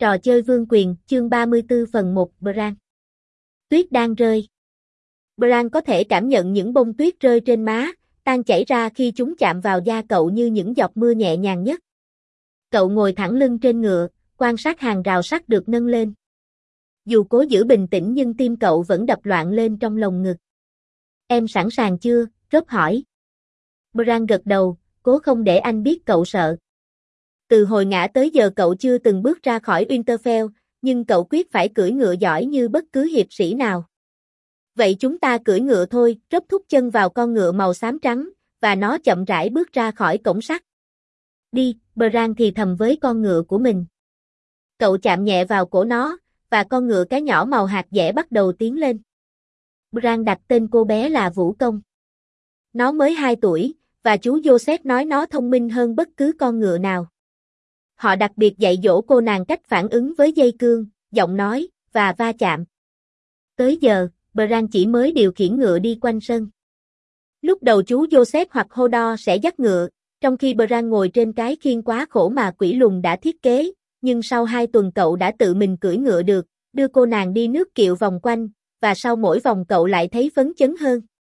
Trò chơi vương quyền, chương 34 phần 1, Bran. Tuyết đang rơi. Bran có thể cảm nhận những bông tuyết rơi trên má, tan chảy ra khi chúng chạm vào da cậu như những giọt mưa nhẹ nhàng nhất. Cậu ngồi thẳng lưng trên ngựa, quan sát hàng rào sắt được nâng lên. Dù cố giữ bình tĩnh nhưng tim cậu vẫn đập loạn lên trong lồng ngực. Em sẵn sàng chưa? Robb hỏi. Bran gật đầu, cố không để anh biết cậu sợ. Từ hồi ngã tới giờ cậu chưa từng bước ra khỏi Winterfell, nhưng cậu quyết phải cưỡi ngựa giỏi như bất cứ hiệp sĩ nào. Vậy chúng ta cưỡi ngựa thôi, Robb thúc chân vào con ngựa màu xám trắng, và nó chậm rãi bước ra khỏi cổng sắt. Đi, Bran thì thầm với con ngựa của mình. Cậu chạm nhẹ vào cổ nó, và con ngựa cái nhỏ màu hạt dẻ bắt đầu tiến lên. Bran đặt tên cô bé là Vũ Công. Nó mới 2 tuổi, và chú Joseph nói nó thông minh hơn bất cứ con ngựa nào. Họ đặc biệt dạy dỗ cô nàng cách phản ứng với dây cương, giọng nói, và va chạm. Tới giờ, Bran chỉ mới điều khiển ngựa đi quanh sân. Lúc đầu chú Joseph hoặc Hodor sẽ dắt ngựa, trong khi Bran ngồi trên cái khiên quá khổ mà quỷ lùn đã thiết kế, nhưng sau 2 tuần cậu đã tự mình cưỡi ngựa được, đưa cô nàng đi nước kiệu vòng quanh, và sau mỗi vòng cậu lại thấy phấn chấn hơn.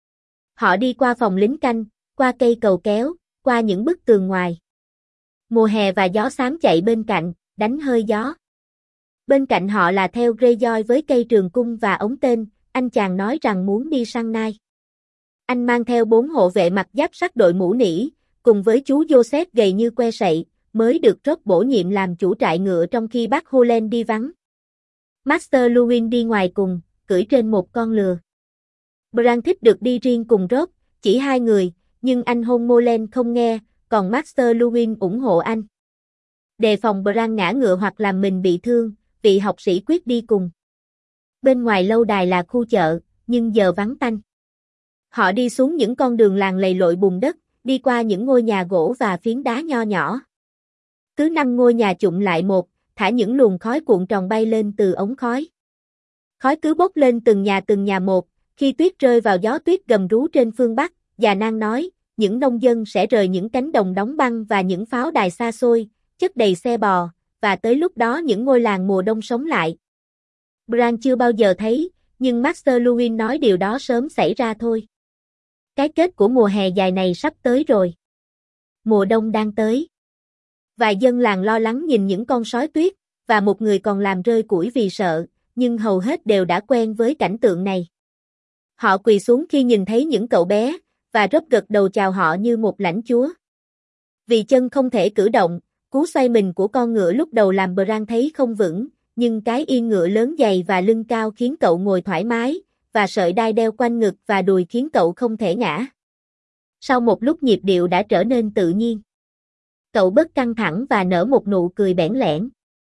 Họ đi qua phòng lính canh, qua cây cầu kéo, qua những bức tường ngoài. Mùa hè và gió xám chạy bên cạnh, đánh hơi gió. Bên cạnh họ là theo Greyjoy với cây trường cung và ống tên, anh chàng nói rằng muốn đi săn nai. Anh mang theo 4 hộ vệ mặc giáp sắt đội mũ nỉ, cùng với chú Joseph gầy như que sậy, mới được Robb bổ nhiệm làm chủ trại ngựa trong khi bác Holen đi vắng. Master Luwin đi ngoài cùng, cưỡi trên một con lừa. Bran thích được đi riêng cùng Robb, chỉ 2 người, nhưng anh hôn Molen không nghe, còn Master Luwin ủng hộ anh. Đề phòng Bran ngã ngựa hoặc làm mình bị thương, vị học sĩ quyết đi cùng. Bên ngoài lâu đài là khu chợ, nhưng giờ vắng tanh. Họ đi xuống những con đường làng lầy lội bùn đất, đi qua những ngôi nhà gỗ và phiến đá nho nhỏ. Cứ 5 ngôi nhà chụm lại một, thả những luồng khói cuộn tròn bay lên từ ống khói. Khói cứ bốc lên từng nhà một, khi tuyết rơi vào gió tuyết gầm rú trên phương Bắc, già Nang nói, những nông dân sẽ rời những cánh đồng đóng băng và những pháo đài xa xôi, chất đầy xe bò, và tới lúc đó những ngôi làng mùa đông sống lại. Bran chưa bao giờ thấy, nhưng Master Luwin nói điều đó sớm xảy ra thôi. Cái kết của mùa hè dài này sắp tới rồi. Mùa đông đang tới. Vài dân làng lo lắng nhìn những con sói tuyết, và một người còn làm rơi củi vì sợ, nhưng hầu hết đều đã quen với cảnh tượng này. Họ quỳ xuống khi nhìn thấy những cậu bé, và Robb gật đầu chào họ như một lãnh chúa. Vì chân không thể cử động, cú xoay mình của con ngựa lúc đầu làm Bran thấy không vững, nhưng cái yên ngựa lớn dày và lưng cao khiến cậu ngồi thoải mái, và sợi đai đeo quanh ngực và đùi khiến cậu không thể ngã. Sau một lúc nhịp điệu đã trở nên tự nhiên. Cậu bớt căng thẳng và nở một nụ cười bẽn lẽn.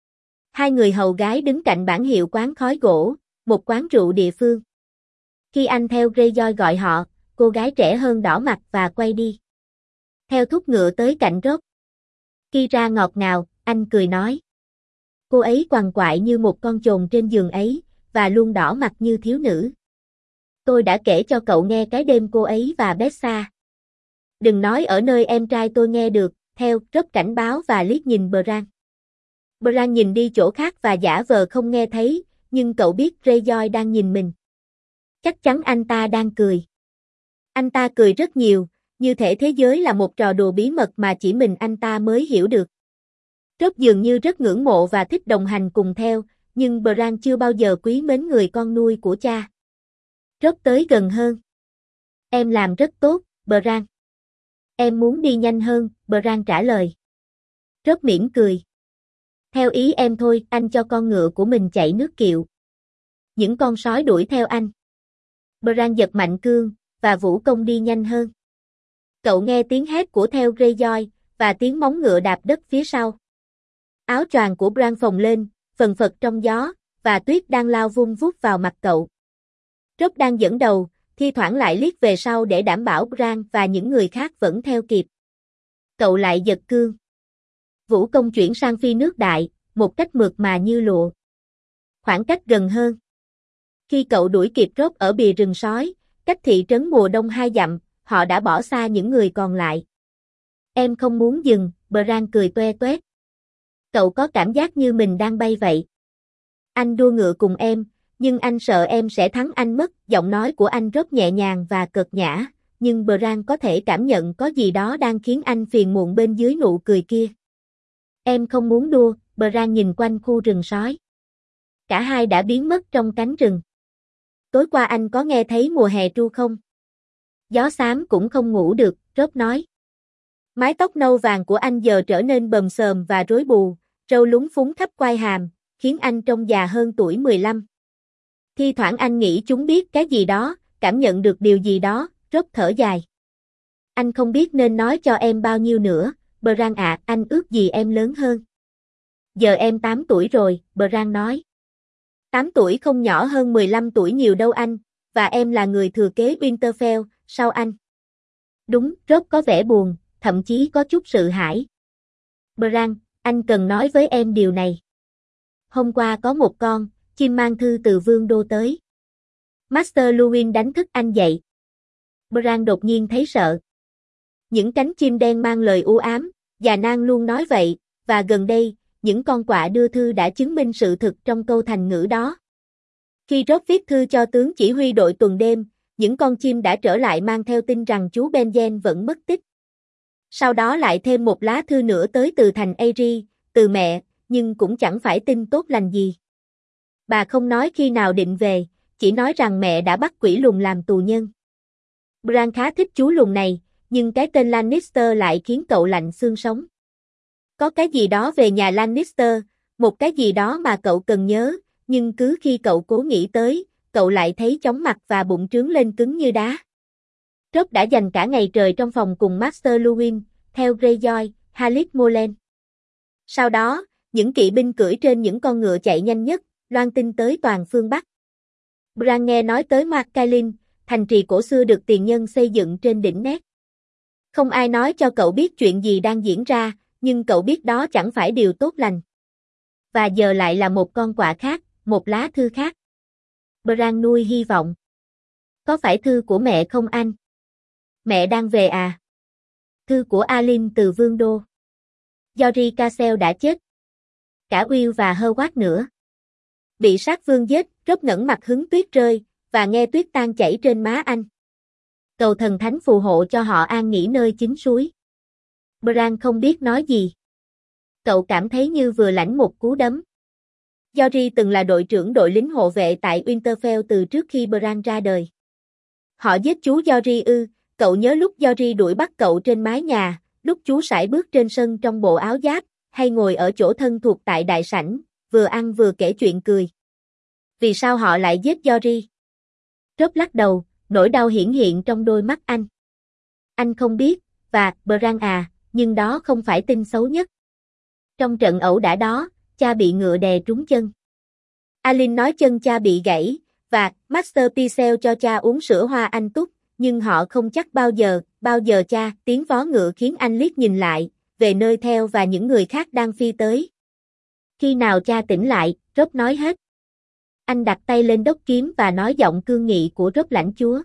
2 người hầu gái đứng cạnh bảng hiệu quán khói gỗ, một quán rượu địa phương. Khi anh theo Greyjoy gọi họ, cô gái trẻ hơn đỏ mặt và quay đi. Theo thúc ngựa tới cạnh Robb. Kira ngọt ngào, anh cười nói. Cô ấy quằn quại như một con chồn trên giường ấy, và luôn đỏ mặt như thiếu nữ. Tôi đã kể cho cậu nghe cái đêm cô ấy và Bessa. Đừng nói ở nơi em trai tôi nghe được, theo Robb cảnh báo và liếc nhìn Bran. Bran nhìn đi chỗ khác và giả vờ không nghe thấy, nhưng cậu biết Greyjoy đang nhìn mình. Chắc chắn anh ta đang cười. Anh ta cười rất nhiều, như thể thế giới là một trò đùa bí mật mà chỉ mình anh ta mới hiểu được. Robb dường như rất ngưỡng mộ và thích đồng hành cùng theo, nhưng Bran chưa bao giờ quý mến người con nuôi của cha. Robb tới gần hơn. Em làm rất tốt, Bran. Em muốn đi nhanh hơn, Bran trả lời. Robb mỉm cười. Theo ý em thôi, anh cho con ngựa của mình chạy nước kiệu. Những con sói đuổi theo anh. Bran giật mạnh cương, và Vũ Công đi nhanh hơn. Cậu nghe tiếng hét của theo Greyjoy, và tiếng móng ngựa đạp đất phía sau. Áo choàng của Bran phồng lên, phần phật trong gió, và tuyết đang lao vun vút vào mặt cậu. Robb đang dẫn đầu, thi thoảng lại liếc về sau để đảm bảo Bran và những người khác vẫn theo kịp. Cậu lại giật cương. Vũ Công chuyển sang phi nước đại, một cách mượt mà như lụa. Khoảng cách gần hơn. Khi cậu đuổi kịp Robb ở bìa rừng sói, cách thị trấn mùa đông 2 dặm, họ đã bỏ xa những người còn lại. Em không muốn dừng, Bran cười toe toét. Cậu có cảm giác như mình đang bay vậy. Anh đua ngựa cùng em, nhưng anh sợ em sẽ thắng anh mất. Giọng nói của anh rất nhẹ nhàng và cợt nhã, nhưng Bran có thể cảm nhận có gì đó đang khiến anh phiền muộn bên dưới nụ cười kia. Em không muốn đua. Bran nhìn quanh khu rừng sói. Cả hai đã biến mất trong cánh rừng. Tối qua anh có nghe thấy mùa hè tru không? Gió xám cũng không ngủ được, Rob nói. Mái tóc nâu vàng của anh giờ trở nên bờm xờm và rối bù, râu lúng phúng khắp quai hàm, khiến anh trông già hơn tuổi 15. Thi thoảng anh nghĩ chúng biết cái gì đó, cảm nhận được điều gì đó, Rob thở dài. Anh không biết nên nói cho em bao nhiêu nữa, Bran ạ, anh ước gì em lớn hơn. Giờ em 8 tuổi rồi, Bran nói. 8 tuổi không nhỏ hơn 15 tuổi nhiều đâu anh, và em là người thừa kế Winterfell, sao anh? Đúng, Rob có vẻ buồn, thậm chí có chút sợ hãi. Bran, anh cần nói với em điều này. Hôm qua có một con chim mang thư từ Vương đô tới. Master Luwin đánh thức anh dậy. Bran đột nhiên thấy sợ. Những cánh chim đen mang lời u ám, già nang luôn nói vậy, và gần đây, những con quạ đưa thư đã chứng minh sự thực trong câu thành ngữ đó. Khi Rob viết thư cho tướng chỉ huy đội tuần đêm, những con chim đã trở lại mang theo tin rằng chú Benjen vẫn mất tích. Sau đó lại thêm một lá thư nữa tới từ thành Aerie, từ mẹ, nhưng cũng chẳng phải tin tốt lành gì. Bà không nói khi nào định về, chỉ nói rằng mẹ đã bắt quỷ lùn làm tù nhân. Bran khá thích chú lùn này, nhưng cái tên Lannister lại khiến cậu lạnh xương sống. Có cái gì đó về nhà Lannister, một cái gì đó mà cậu cần nhớ, nhưng cứ khi cậu cố nghĩ tới, cậu lại thấy chóng mặt và bụng trướng lên cứng như đá. Robb đã dành cả ngày trời trong phòng cùng Master Luwin, theo Greyjoy, Halit Molen. Sau đó, những kỵ binh cưỡi trên những con ngựa chạy nhanh nhất, loan tin tới toàn phương Bắc. Bran nghe nói tới Mark Cailin, thành trì cổ xưa được tiền nhân xây dựng trên đỉnh Nét. Không ai nói cho cậu biết chuyện gì đang diễn ra, nhưng cậu biết đó chẳng phải điều tốt lành. Và giờ lại là một con quạ khác, một lá thư khác. Bran nuôi hy vọng. Có phải thư của mẹ không anh? Mẹ đang về à? Thư của Alyn từ Vương đô. Jory Cassel đã chết. Cả Will và Howard nữa. Bị sát vương giết, Robb ngẩng mặt hứng tuyết rơi, và nghe tuyết tan chảy trên má anh. Cầu thần thánh phù hộ cho họ an nghỉ nơi chính suối. Bran không biết nói gì. Cậu cảm thấy như vừa lãnh một cú đấm. Jory từng là đội trưởng đội lính hộ vệ tại Winterfell từ trước khi Bran ra đời. Họ giết chú Jory ư? Cậu nhớ lúc Jory đuổi bắt cậu trên mái nhà, lúc chú sải bước trên sân trong bộ áo giáp, hay ngồi ở chỗ thân thuộc tại đại sảnh, vừa ăn vừa kể chuyện cười. Vì sao họ lại giết Jory? Robb lắc đầu, nỗi đau hiển hiện trong đôi mắt anh. Anh không biết, và, Bran à, nhưng đó không phải tin xấu nhất. Trong trận ẩu đả đó, cha bị ngựa đè trúng chân. Alyn nói chân cha bị gãy, và Master Pycelle cho cha uống sữa hoa anh túc, nhưng họ không chắc bao giờ cha, tiếng vó ngựa khiến anh liếc nhìn lại, về nơi theo và những người khác đang phi tới. Khi nào cha tỉnh lại, Robb nói hết. Anh đặt tay lên đốc kiếm và nói giọng cương nghị của Robb lãnh chúa.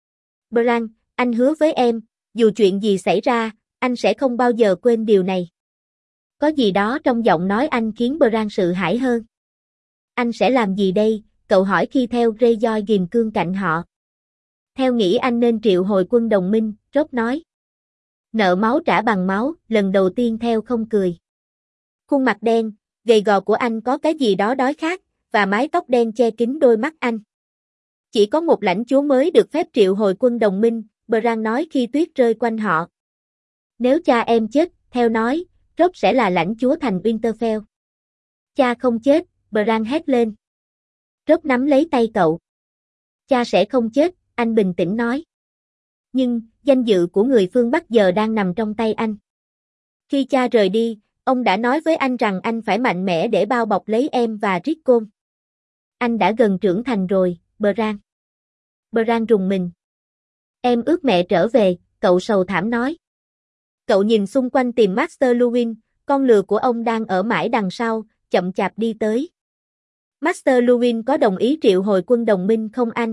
Bran, anh hứa với em, dù chuyện gì xảy ra, anh sẽ không bao giờ quên điều này. Có gì đó trong giọng nói anh khiến Bran sợ hãi hơn. Anh sẽ làm gì đây? Cậu hỏi khi theo Greyjoy ghim cương cạnh họ. Theo nghĩ anh nên triệu hồi quân đồng minh, Robb nói. Nợ máu trả bằng máu, lần đầu tiên theo không cười. Khuôn mặt đen, gầy gò của anh có cái gì đó đói khát, và mái tóc đen che kín đôi mắt anh. Chỉ có một lãnh chúa mới được phép triệu hồi quân đồng minh, Bran nói khi tuyết rơi quanh họ. Nếu cha em chết, theo nói, Robb sẽ là lãnh chúa thành Winterfell. Cha không chết, Bran hét lên. Robb nắm lấy tay cậu. Cha sẽ không chết, anh bình tĩnh nói. Nhưng, danh dự của người phương Bắc giờ đang nằm trong tay anh. Khi cha rời đi, ông đã nói với anh rằng anh phải mạnh mẽ để bao bọc lấy em và Rickon. Anh đã gần trưởng thành rồi, Bran. Bran rùng mình. Em ước mẹ trở về, cậu sầu thảm nói. Cậu nhìn xung quanh tìm Master Luwin, con lừa của ông đang ở mãi đằng sau, chậm chạp đi tới. Master Luwin có đồng ý triệu hồi quân đồng minh không anh?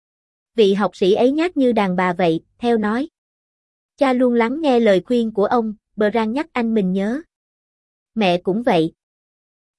Vị học sĩ ấy nhát như đàn bà vậy, theo nói. Cha luôn lắng nghe lời khuyên của ông, Bran nhắc anh mình nhớ. Mẹ cũng vậy.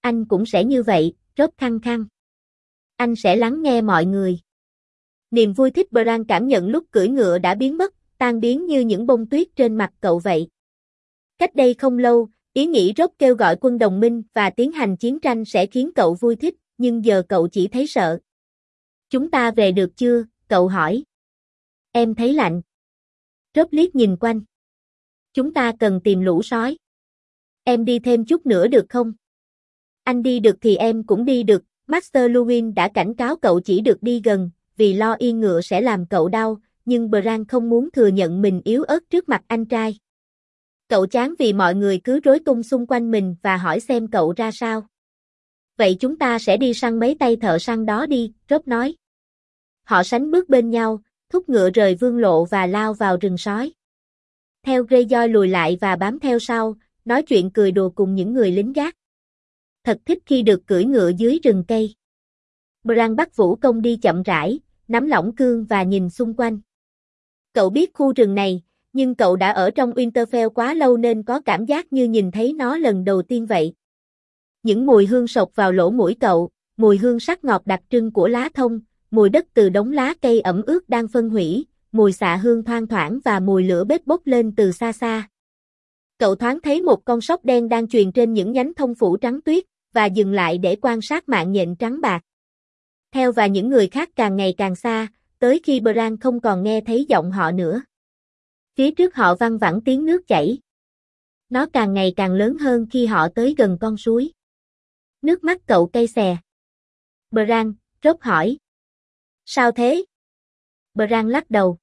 Anh cũng sẽ như vậy, Rob khăng khăng. Anh sẽ lắng nghe mọi người. Niềm vui thích Bran cảm nhận lúc cưỡi ngựa đã biến mất, tan biến như những bông tuyết trên mặt cậu vậy. Cách đây không lâu, ý nghĩ Rob kêu gọi quân đồng minh và tiến hành chiến tranh sẽ khiến cậu vui thích, nhưng giờ cậu chỉ thấy sợ. Chúng ta về được chưa? Cậu hỏi. Em thấy lạnh. Rob liếc nhìn quanh. Chúng ta cần tìm lũ sói. Em đi thêm chút nữa được không? Anh đi được thì em cũng đi được. Master Luwin đã cảnh cáo cậu chỉ được đi gần, vì lo yên ngựa sẽ làm cậu đau, nhưng Bran không muốn thừa nhận mình yếu ớt trước mặt anh trai. Cậu chán vì mọi người cứ rối tung xung quanh mình và hỏi xem cậu ra sao. Vậy chúng ta sẽ đi săn mấy tay thợ săn đó đi, Rob nói. Họ sánh bước bên nhau, thúc ngựa rời vương lộ và lao vào rừng sói. Theo Greyjoy lùi lại và bám theo sau, nói chuyện cười đùa cùng những người lính gác. Thật thích khi được cưỡi ngựa dưới rừng cây. Bran bắt vũ công đi chậm rãi, nắm lỏng cương và nhìn xung quanh. Cậu biết khu rừng này, nhưng cậu đã ở trong Winterfell quá lâu nên có cảm giác như nhìn thấy nó lần đầu tiên vậy. Những mùi hương sộc vào lỗ mũi cậu, mùi hương sắc ngọt đặc trưng của lá thông, mùi đất từ đống lá cây ẩm ướt đang phân hủy, mùi xạ hương thoang thoảng và mùi lửa bếp bốc lên từ xa xa. Cậu thoáng thấy một con sóc đen đang chuyền trên những nhánh thông phủ trắng tuyết, và dừng lại để quan sát mạng nhện trắng bạc. Theo và những người khác càng ngày càng xa, tới khi Bran không còn nghe thấy giọng họ nữa. Phía trước họ văng vẳng tiếng nước chảy. Nó càng ngày càng lớn hơn khi họ tới gần con suối. Nước mắt cậu cay xè. Bran, Rob hỏi. Sao thế? Bran lắc đầu.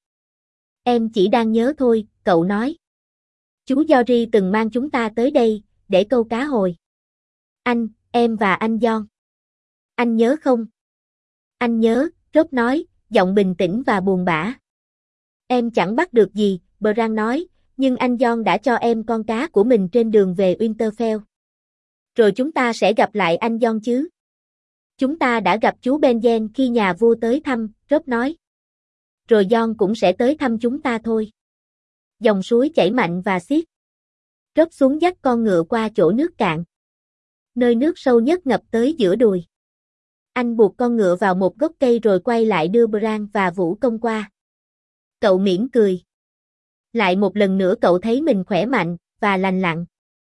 Em chỉ đang nhớ thôi, cậu nói. Chú Jory từng mang chúng ta tới đây, để câu cá hồi. Anh, em và anh Jon. Anh nhớ không? Anh nhớ, Rob nói, giọng bình tĩnh và buồn bã. Em chẳng bắt được gì, Bran nói, nhưng anh Jon đã cho em con cá của mình trên đường về Winterfell. Rồi chúng ta sẽ gặp lại anh Jon chứ? Chúng ta đã gặp chú Benjen khi nhà vua tới thăm, Rob nói. Rồi Jon cũng sẽ tới thăm chúng ta thôi. Dòng suối chảy mạnh và xiết. Rob xuống dắt con ngựa qua chỗ nước cạn. Nơi nước sâu nhất ngập tới giữa đùi. Anh buộc con ngựa vào một gốc cây rồi quay lại đưa Bran và vũ công qua. Cậu mỉm cười. Lại một lần nữa cậu thấy mình khỏe mạnh và lành lặn.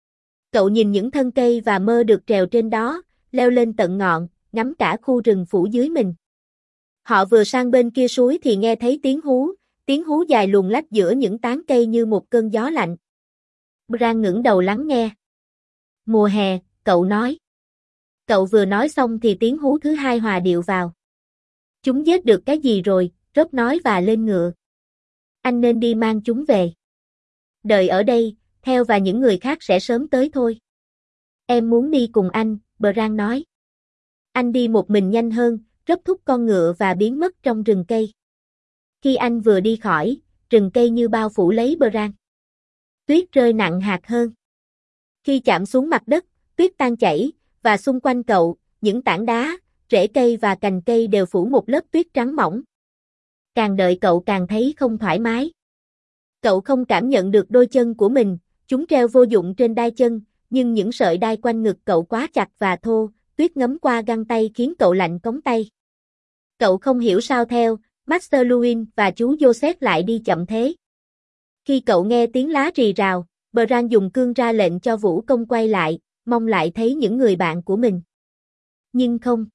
Cậu nhìn những thân cây và mơ được trèo trên đó, leo lên tận ngọn, ngắm cả khu rừng phủ dưới mình. Họ vừa sang bên kia suối thì nghe thấy tiếng hú dài luồn lách giữa những tán cây như một cơn gió lạnh. Bran ngẩng đầu lắng nghe. Mùa hè, cậu nói. Cậu vừa nói xong thì tiếng hú thứ hai hòa điệu vào. Chúng giết được cái gì rồi, Rob nói và lên ngựa. Anh nên đi mang chúng về. Đợi ở đây, Theo và những người khác sẽ sớm tới thôi. Em muốn đi cùng anh, Bran nói. Anh đi một mình nhanh hơn, rớp thúc con ngựa và biến mất trong rừng cây. Khi anh vừa đi khỏi, rừng cây như bao phủ lấy Bran. Tuyết rơi nặng hạt hơn. Khi chạm xuống mặt đất, tuyết tan chảy, và xung quanh cậu, những tảng đá, rễ cây và cành cây đều phủ một lớp tuyết trắng mỏng. Càng đợi cậu càng thấy không thoải mái. Cậu không cảm nhận được đôi chân của mình, chúng treo vô dụng trên đai chân, nhưng những sợi đai quanh ngực cậu quá chặt và thô, tuyết ngấm qua găng tay khiến cậu lạnh cống tay. Cậu không hiểu sao Theo, Master Luwin và chú Joseph lại đi chậm thế. Khi cậu nghe tiếng lá rì rào, Bran dùng cương ra lệnh cho vũ công quay lại, mong lại thấy những người bạn của mình. Nhưng không.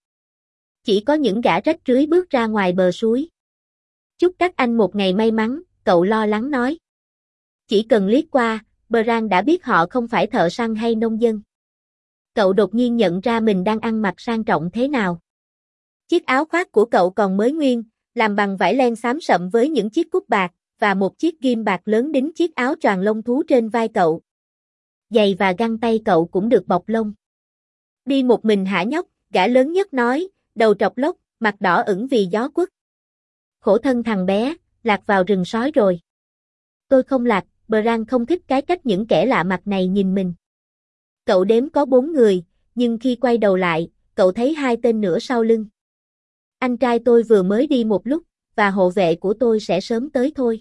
Chỉ có những gã rách rưới bước ra ngoài bờ suối. Chúc các anh một ngày may mắn, cậu lo lắng nói. Chỉ cần liếc qua, Bran đã biết họ không phải thợ săn hay nông dân. Cậu đột nhiên nhận ra mình đang ăn mặc sang trọng thế nào. Chiếc áo khoác của cậu còn mới nguyên, làm bằng vải len xám sậm với những chiếc cúc bạc, và một chiếc ghim bạc lớn đính chiếc áo choàng lông thú trên vai cậu. Giày và găng tay cậu cũng được bọc lông. Đi một mình hả nhóc, gã lớn nhất nói, đầu trọc lốc, mặt đỏ ửng vì gió quất. Khổ thân thằng bé, lạc vào rừng sói rồi. Tôi không lạc, Bran không thích cái cách những kẻ lạ mặt này nhìn mình. Cậu đếm có 4 người, nhưng khi quay đầu lại, cậu thấy 2 tên nữa sau lưng. Anh trai tôi vừa mới đi một lúc, và hộ vệ của tôi sẽ sớm tới thôi.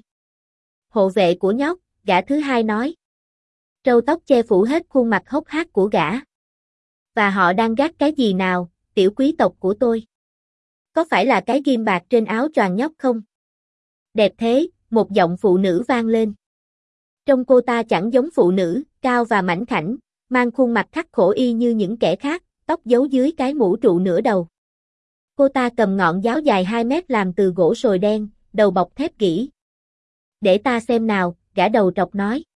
Hộ vệ của nhóc, gã thứ hai nói. Râu tóc che phủ hết khuôn mặt hốc hác của gã. Và họ đang gác cái gì nào, tiểu quý tộc của tôi? Có phải là cái ghim bạc trên áo choàng nhóc không? Đẹp thế, một giọng phụ nữ vang lên. Trông cô ta chẳng giống phụ nữ, cao và mảnh khảnh, mang khuôn mặt khắc khổ y như những kẻ khác, tóc giấu dưới cái mũ trụ nửa đầu. Cô ta cầm ngọn giáo dài 2 mét làm từ gỗ sồi đen, đầu bọc thép kỹ. Để ta xem nào, gã đầu trọc nói.